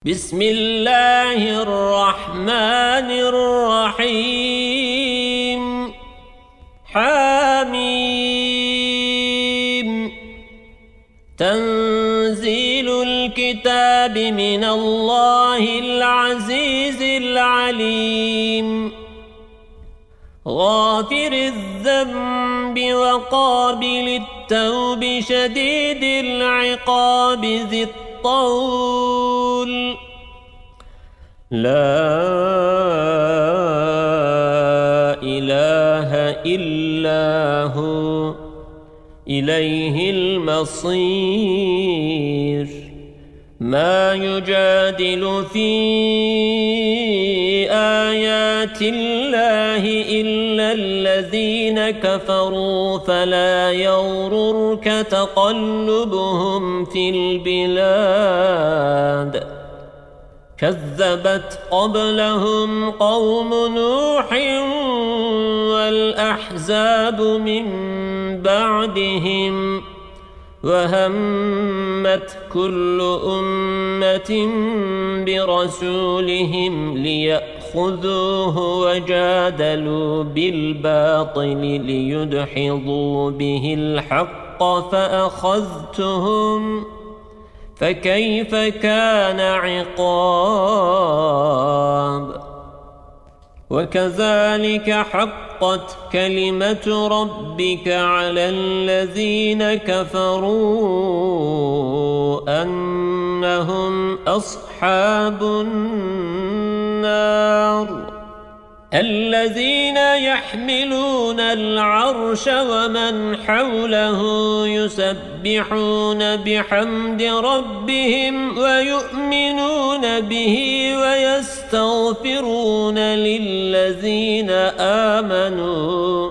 بسم الله الرحمن الرحيم حميم تنزيل الكتاب من الله العزيز العليم غافر الذنب وقابل التوب شديد العقاب ذي الطول لا إله إلا هو إليه المصير ما يجادل في آيات الله إلا الذين كفروا فلا يغررك تقلبهم في البلاد كذبت قبلهم قوم نوح والأحزاب من بعدهم وهمت كل أمة برسولهم ليأخذوه وجادلوا بالباطل ليدحضوا به الحق فأخذتهم فكيف كان عقاب وكذلك حقت كلمة ربك على الذين كفروا أنهم أصحاب النار الذين يحملون العرش ومن حوله يسبحون بحمد ربهم ويؤمنون به ويستغفرون للذين آمنوا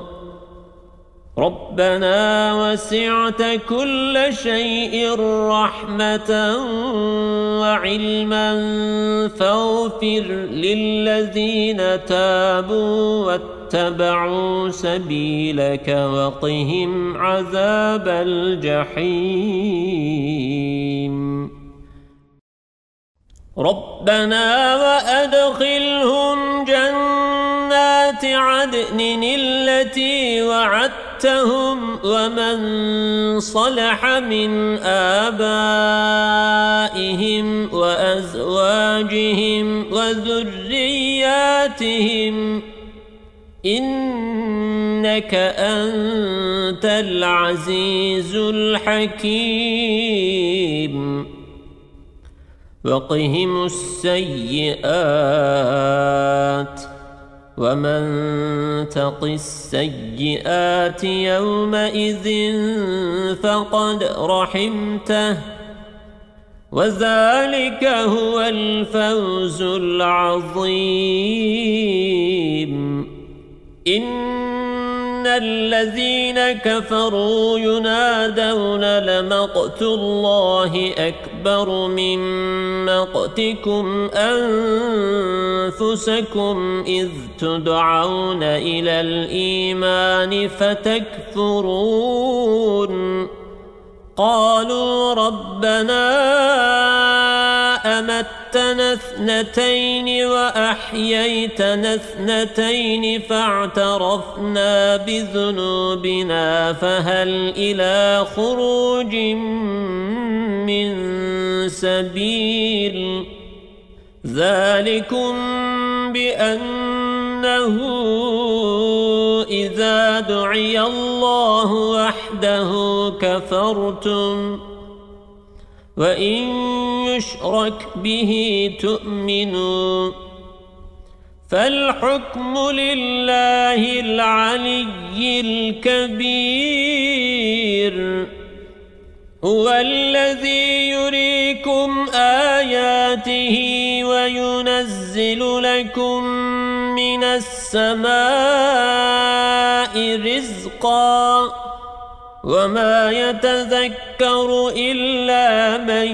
ربنا وسعت كل شيء رحمة وعلما فاغفر للذين تابوا واتبعوا سبيلك وقهم عذاب الجحيم ربنا وأدخلهم جنات عدن التي وعدتهم ومن صلح من آبائهم وأزواجهم وذرياتهم إنك أنت العزيز الحكيم وقهم السيئات ومن تق السيئات يومئذ فقد رحمته وذلك هو الفوز العظيم إن الذين كفروا ينادون لمقت الله أكبر من مقتكم أنفسكم إذ تدعون إلى الإيمان فتكفرون قالوا ربنا أمتنا اثنتين وأحييتنا اثنتين فاعترفنا بذنوبنا فهل إلى خروج من سبيل ذلكم بأنه إذا دعي الله وحده كفرتم وإن يشرك به تؤمنوا فالحكم لله العلي الكبير هو الذي يريكم آياته وينزل لكم من السماء رزقا وما يتذكر إلا من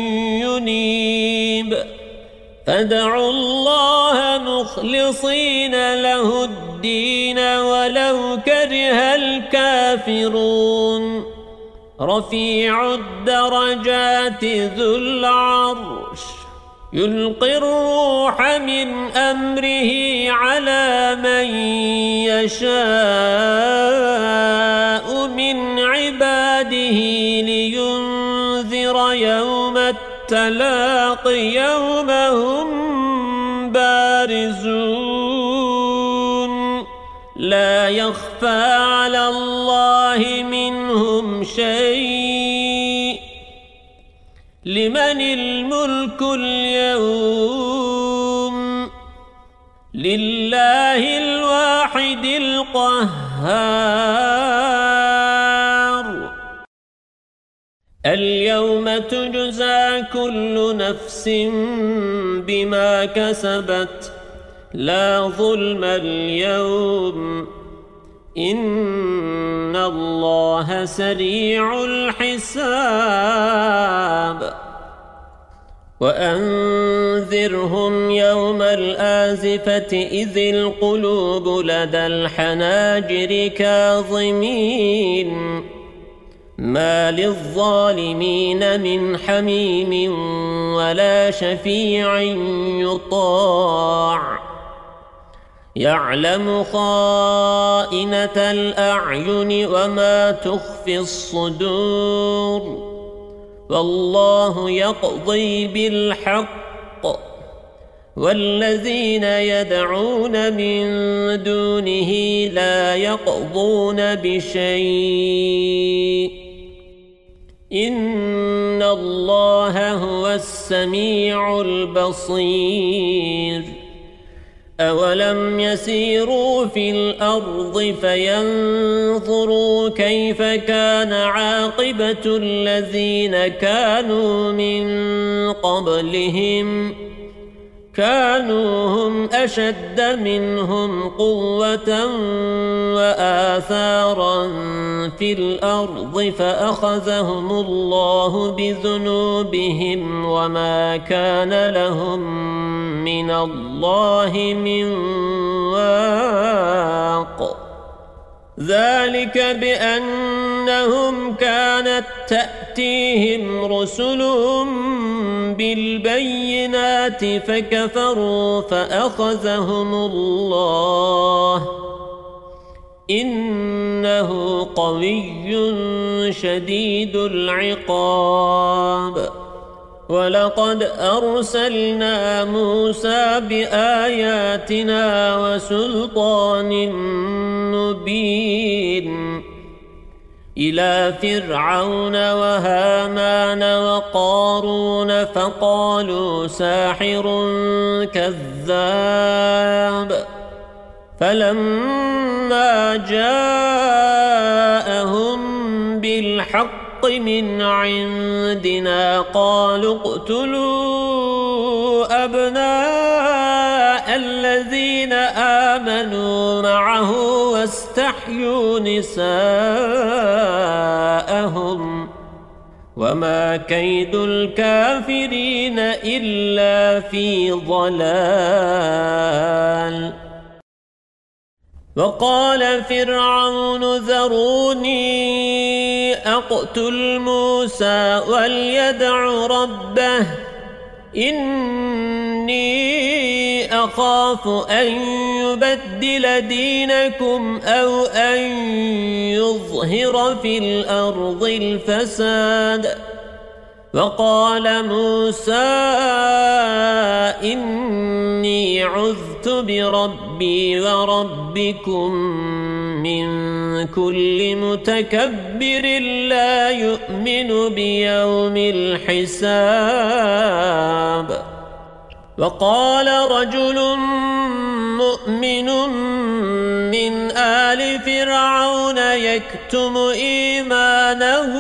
ينيب فادعوا الله مخلصين له الدين ولو كره الكافرون رفيع الدرجات ذو العرش يلقي الروح من أمره على من يشاء من عباده لينذر يوم التلاق يوم هم بارزون لا يخفى على الله منهم شيء لمن الملك اليوم لله الواحد القهار اليوم تجزى كل نفس بما كسبت لا ظلم اليوم إن الله سريع الحساب وأنذرهم يوم الآزفة إذ القلوب لدى الحناجر كاظمين ما للظالمين من حميم ولا شفيع يطاع يعلم خائنة الأعين وما تخفي الصدور والله يقضي بالحق والذين يدعون من دونه لا يقضون بشيء إن الله هو السميع البصير أولم يسيروا في الأرض فينظروا كيف كان عاقبة الذين كانوا من قبلهم كانوا هم أشد منهم قوة وآثارا في الأرض فأخذهم الله بذنوبهم وما كان لهم من الله من واق ذلك بأنهم كانت تأتيهم رسلهم بالبينات فكفروا فأخذهم الله إنه قوي شديد العقاب ولقد أرسلنا موسى بآياتنا وسلطان مبين إلى فرعون وهامان وقارون فقالوا ساحر كذاب فلما جاءهم بالحق من عندنا قالوا اقتلوا أبناء الذين آمنوا معه واستحيوا نساءهم وما كيد الكافرين إلا في ضلال وقال فرعون ذروني أقتل موسى وليدع ربه إني أخاف أن يبدل دينكم أو أن يظهر في الأرض الفساد وقال موسى إني عذت بربي وربكم من كل متكبر لا يؤمن بيوم الحساب وقال رجل مؤمن من آل فرعون يكتم إيمانه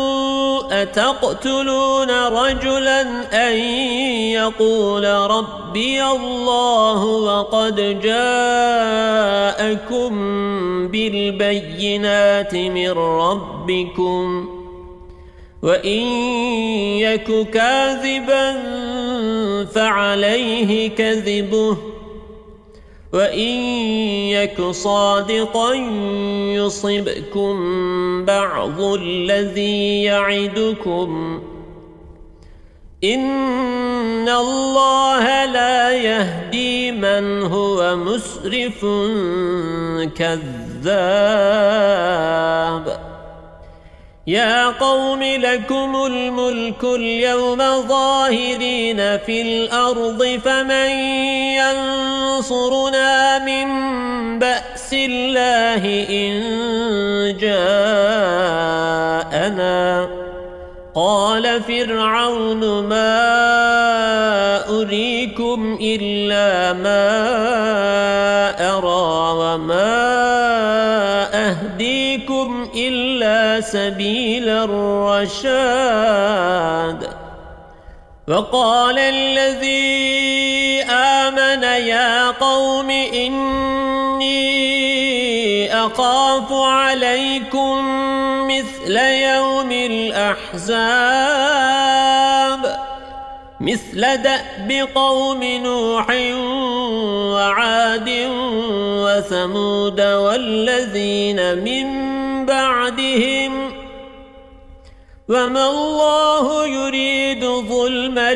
أتقتلون رجلا أن يقول ربي الله وقد جاءكم بالبينات من ربكم وإن يك كاذبا فعليه كذبه وإن يك صادقا يصبكم بعض الذي يعدكم إن الله لا يهدي من هو مسرف كذاب يا قوم لكم الملك اليوم ظاهرين في الأرض فمن ينصرنا من بأس الله إن جاءنا قال فرعون ما أريكم إلا ما أرى وما أهديكم إلا سبيل الرشاد وقال الذي آمن يا قوم إني أخاف عليكم مثل يوم الأحزاب مثل دأب قوم نوح وعاد وثمود والذين من بعدهم وما الله يريد ظلما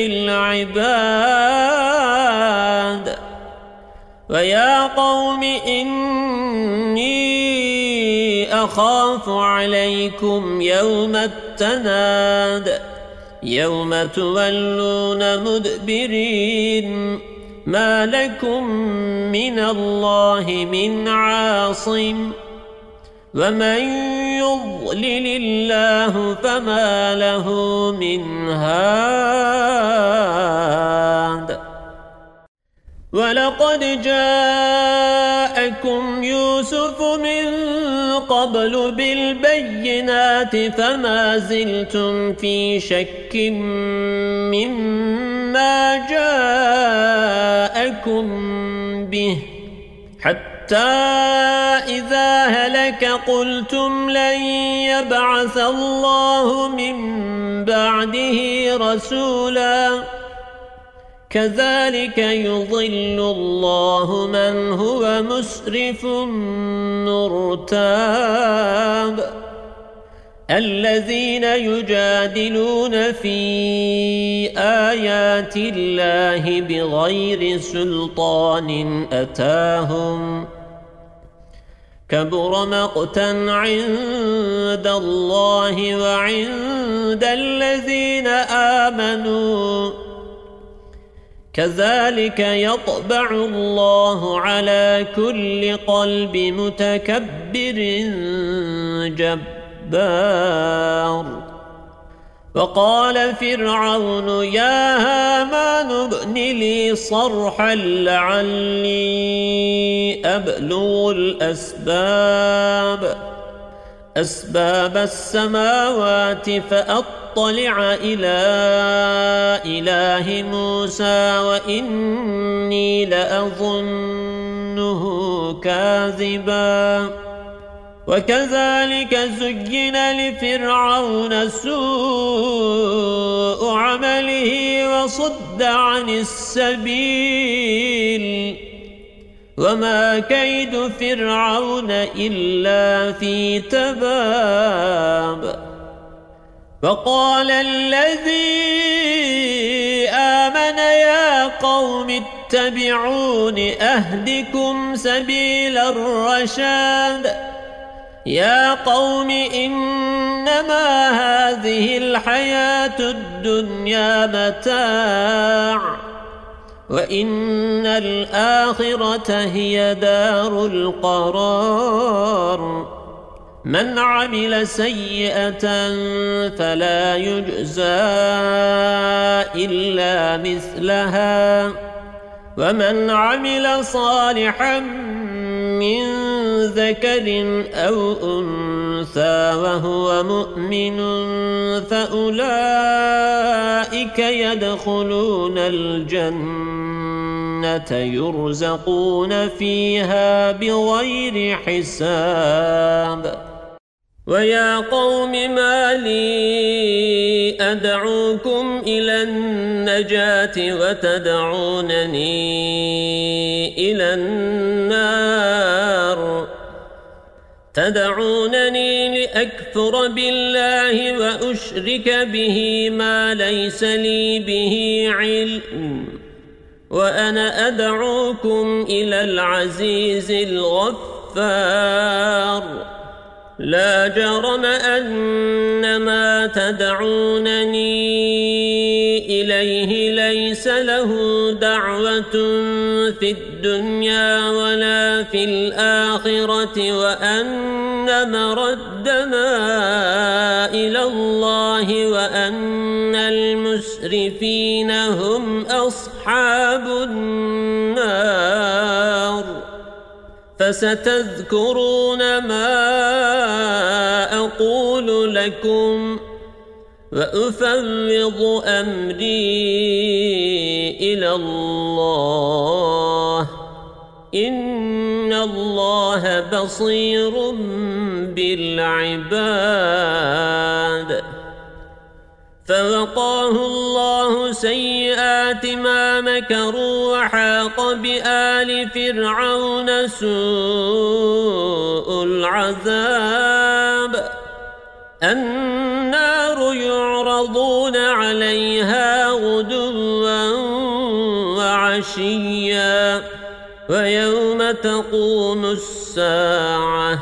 للعباد ويا قوم إني أخاف عليكم يوم التناد يوم تولون مدبرين ما لكم من الله من عاصم ومن يضلل الله فما له من هاد ولقد جاءكم يوسف من قبل بالبينات فما زلتم في شك مما جاءكم به حتى إذا هلك قلتم لن يبعث الله من بعده رسولا كذلك يضل الله من هو مسرف مرتاب الذين يجادلون في آيات الله بغير سلطان أتاهم كبر مقتا عند الله وعند الذين آمنوا كذلك يطبع الله على كل قلب متكبر جبار وقال فرعون يا هامان ابن لي صرحا لعلي أبلغ أسباب السماوات فأطلع إلى إله موسى وإني لأظنه كاذبا وكذلك زين لفرعون سوء عمله وصد عن السبيل وما كيد فرعون إلا في تباب وقال الذي آمن يا قوم اتبعون أهدكم سبيل الرشاد يا قوم إنما هذه الحياة الدنيا متاع وإن الآخرة هي دار القرار من عمل سيئة فلا يجزى إلا مثلها ومن عمل صالحا من ذكر أو أنثى وهو مؤمن فأولئك يدخلون الجنة يرزقون فيها بغير حساب ويا قوم ما لي أدعوكم إلى النجاة وتدعونني إلى النار تدعونني لأكفر بالله وأشرك به ما ليس لي به علم وأنا أدعوكم إلى العزيز الغفار لا جرم أن ما تدعونني إليه ليس له دعوة في الدنيا ولا في الآخرة وأن مردنا إلى الله وأن المسرفين هم أصحاب النار فستذكرون ما أقول لكم وأفوض أمري إلى الله إن الله بصير بالعباد فوقاه الله سيئات ما مكروا وحاق بآل فرعون سوء العذاب النار يعرضون عليها غدوا وعشيا ويوم تقوم الساعة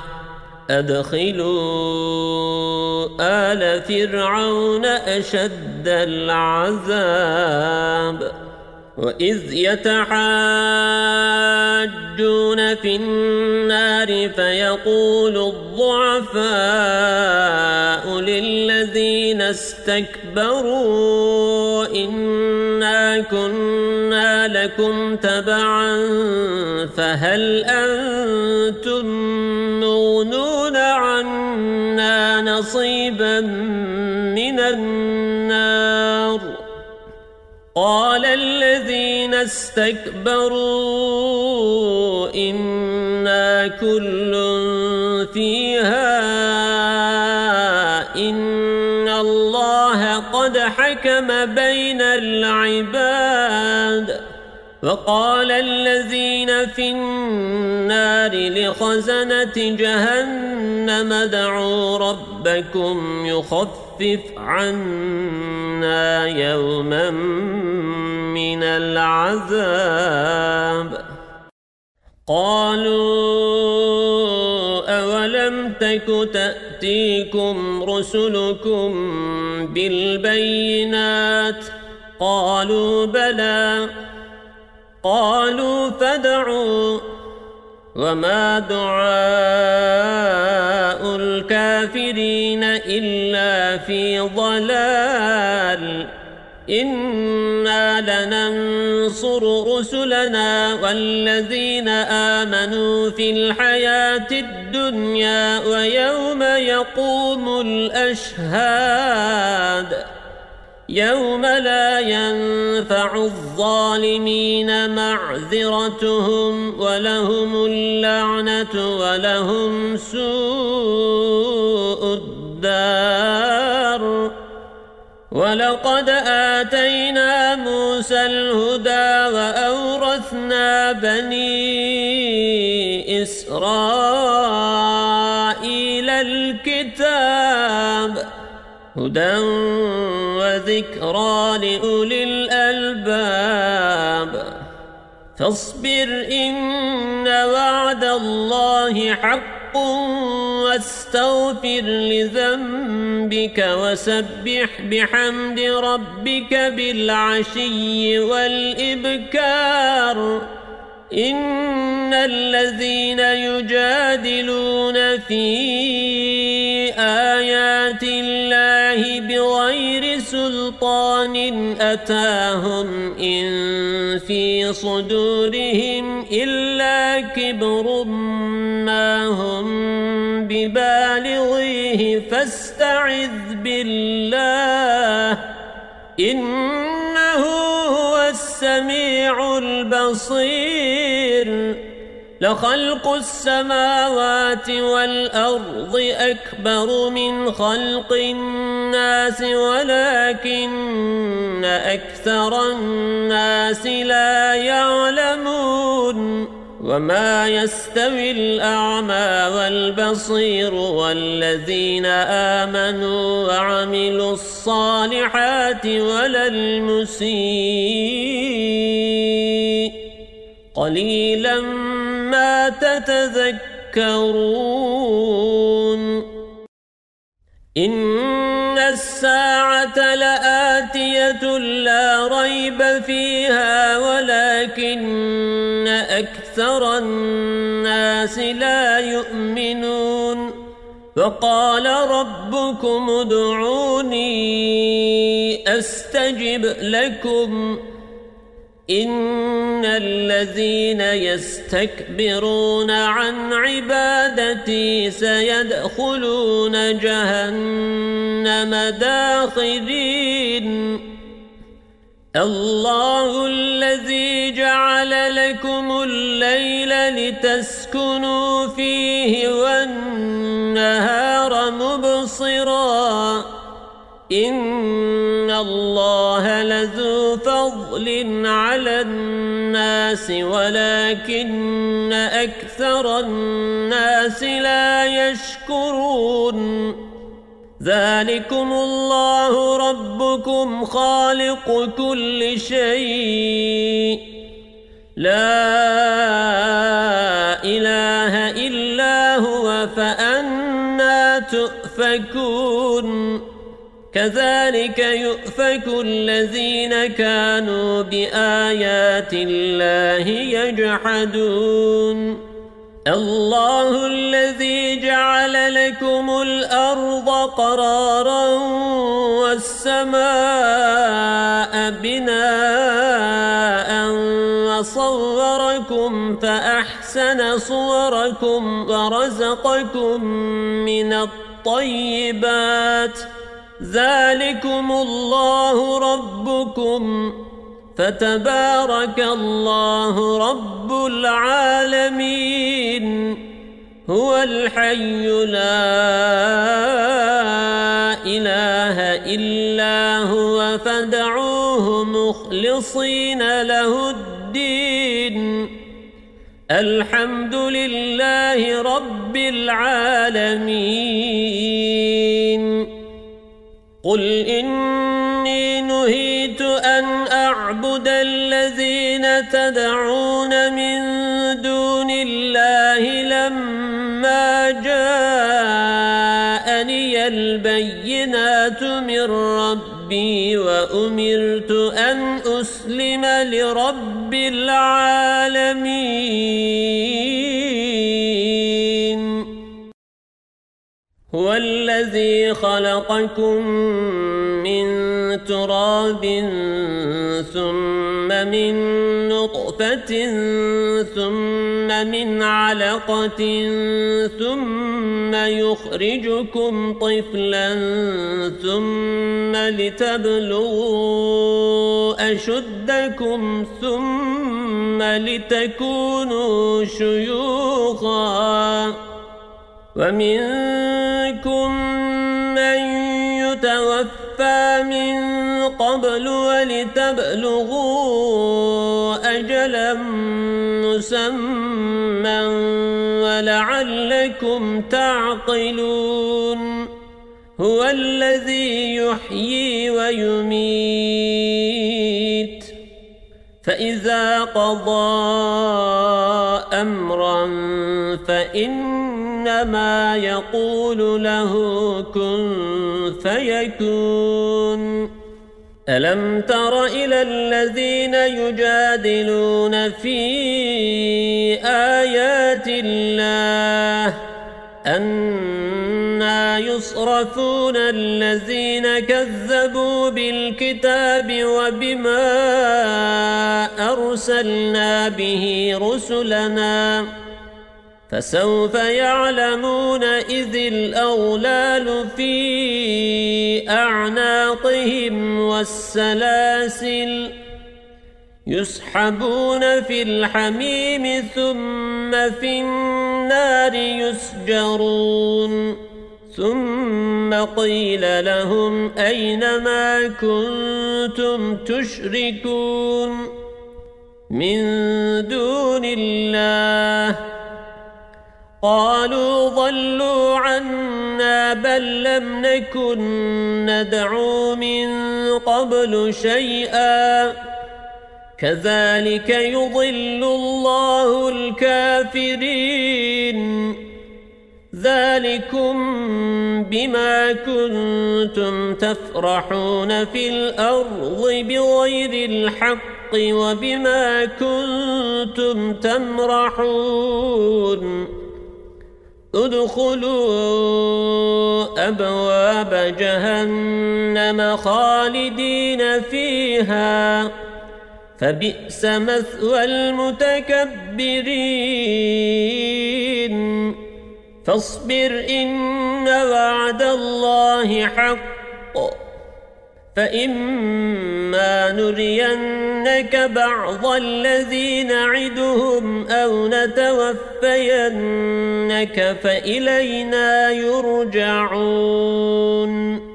أدخلوا آل فرعون أشد العذاب وإذ يتحاجون في النار فيقول الضعفاء للذين استكبروا إنا كنا لكم تبعا فهل أنتم مغنون عنا نصيبا من النار قال الذين استكبروا إنا كل فيها إن الله قد حكم بين العباد وقال الذين في النار لخزنة جهنم ادعوا ربكم يخفف عنا يوما من العذاب قالوا أولم تك تأتيكم رسلكم بالبينات قالوا بلى قالوا فادعوا وما دعاء الكافرين إلا في ضلال إنا لننصر رسلنا والذين آمنوا في الحياة الدنيا ويوم يقوم الأشهاد يوم لا ينفع الظالمين معذرتهم ولهم اللعنة ولهم سوء الدار ولقد آتينا موسى الهدى وأورثنا بني إسرائيل الكتاب هدى وذكرى لأولي الألباب فاصبر إن وعد الله حق واستغفر لذنبك وسبح بحمد ربك بالعشي والإبكار إن الذين يجادلون في آيات الله بغير سلطان أتاهم إن في صدورهم إلا كبر ما هم ببالغيه فاستعذ بالله إنه هو السميع البصير لخلق السماوات والأرض أكبر من خلق الناس ولكن أكثر الناس لا يعلمون وما يستوي الأعمى والبصير والذين آمنوا وعملوا الصالحات ولا المسيء قليلا ما تتذكرون إن الساعة لآتية لا ريب فيها ولكن أكثر الناس لا يؤمنون وقال ربكم ادعوني أستجب لكم إن الذين يستكبرون عن عبادتي سيدخلون جهنم داخرين الله الذي جعل لكم الليل لتسكنوا فيه والنهار مبصرا إن الله لذو فضل على الناس ولكن أكثر الناس لا يشكرون ذلكم الله ربكم خالق كل شيء لا إله إلا هو فأنى تؤفكون كذلك يؤفك الذين كانوا بآيات الله يجحدون الله الذي جعل لكم الأرض قرارا والسماء بناء وصوركم فأحسن صوركم ورزقكم من الطيبات ذلكم الله ربكم فتبارك الله رب العالمين هو الحي لا إله إلا هو فادعوه مخلصين له الدين الحمد لله رب العالمين قل إني نهيت أن أعبد الذين تدعون من دون الله لما جاءني البينات من ربي وأمرت أن أسلم لرب العالمين هو الذي خلقكم من تراب ثم من نطفة ثم من علقة ثم يخرجكم طفلا ثم لتبلغوا أشدكم ثم لتكونوا شيوخا ومنكم من يتوفى من قبل ولتبلغوا أجلا مسمى ولعلكم تعقلون هو الذي يحيي ويميت فإذا قضى أمرا فإنما يقول له كن فيكون ألم تر إلى الذين يجادلون في آيات الله أنى يصرفون الذين كذبوا بالكتاب وبما أرسلنا به رسلنا فسوف يعلمون إذ الأغلال في أعناقهم والسلاسل يسحبون في الحميم ثم في النار يسجرون ثم قيل لهم أين ما كنتم تشركون من دون الله قالوا ضلوا عنا بل لم نكن ندعو من قبل شيئا كذلك يضل الله الكافرين ذلكم بما كنتم تفرحون في الأرض بغير الحق وبما كنتم تمرحون ادخلوا أبواب جهنم خالدين فيها فبئس مثوى المتكبرين فاصبر إن وعد الله حق فإما نرينك بعض الذي نعدهم أو نتوفينك فإلينا يرجعون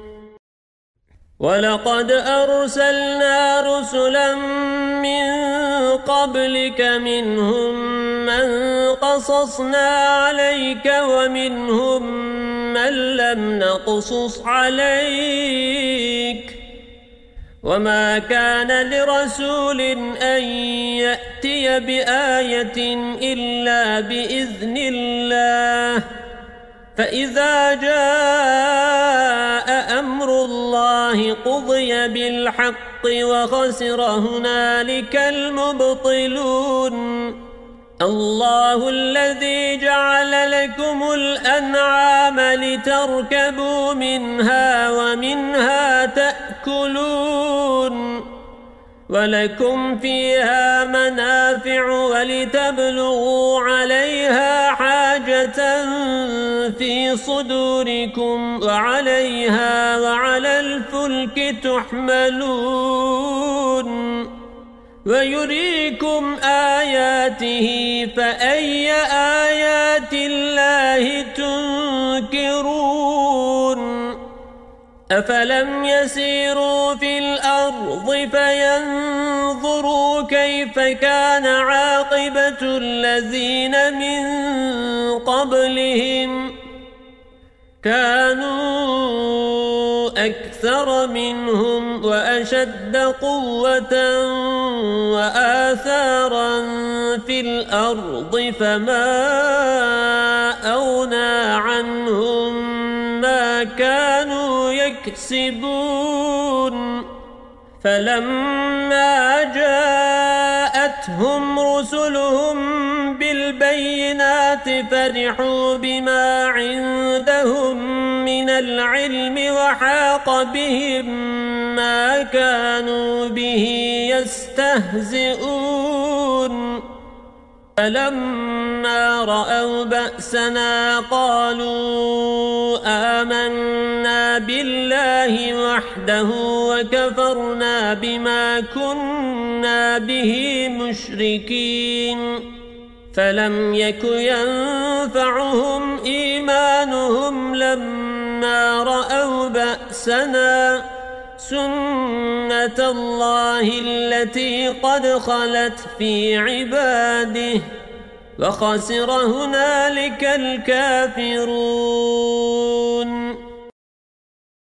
ولقد أرسلنا رسلا من قبلك منهم من قصصنا عليك ومنهم من لم نقصص عليك وما كان لرسول أن يأتي بآية إلا بإذن الله فإذا جاء أمر الله قضي بالحق وخسر هنالك المبطلون الله الذي جعل لكم الأنعام لتركبوا منها ومنها تأكلون ولكم فيها منافع ولتبلغوا عليها حاجة في صدوركم وعليها وعلى الفلك تحملون ويريكم آياته فأي آيات الله تنكرون أفلم يسيروا في الأرض فينظروا كيف كان عاقبة الذين من قبلهم كانوا أكثر منهم وأشد قوة وآثارا في الأرض فما أغنى عنهم ما كانوا يكسبون فلما جاءتهم رسلهم بالبينات فرحوا بما عندهم من العلم وحاق بهم ما كانوا به يستهزئون فلما رأوا بأسنا قالوا آمنا بالله وحده وكفرنا بما كنا به مشركين فلم يك ينفعهم إيمانهم لما رأوا بأسنا سنة الله التي قد خلت في عباده وخسر هنالك الكافرون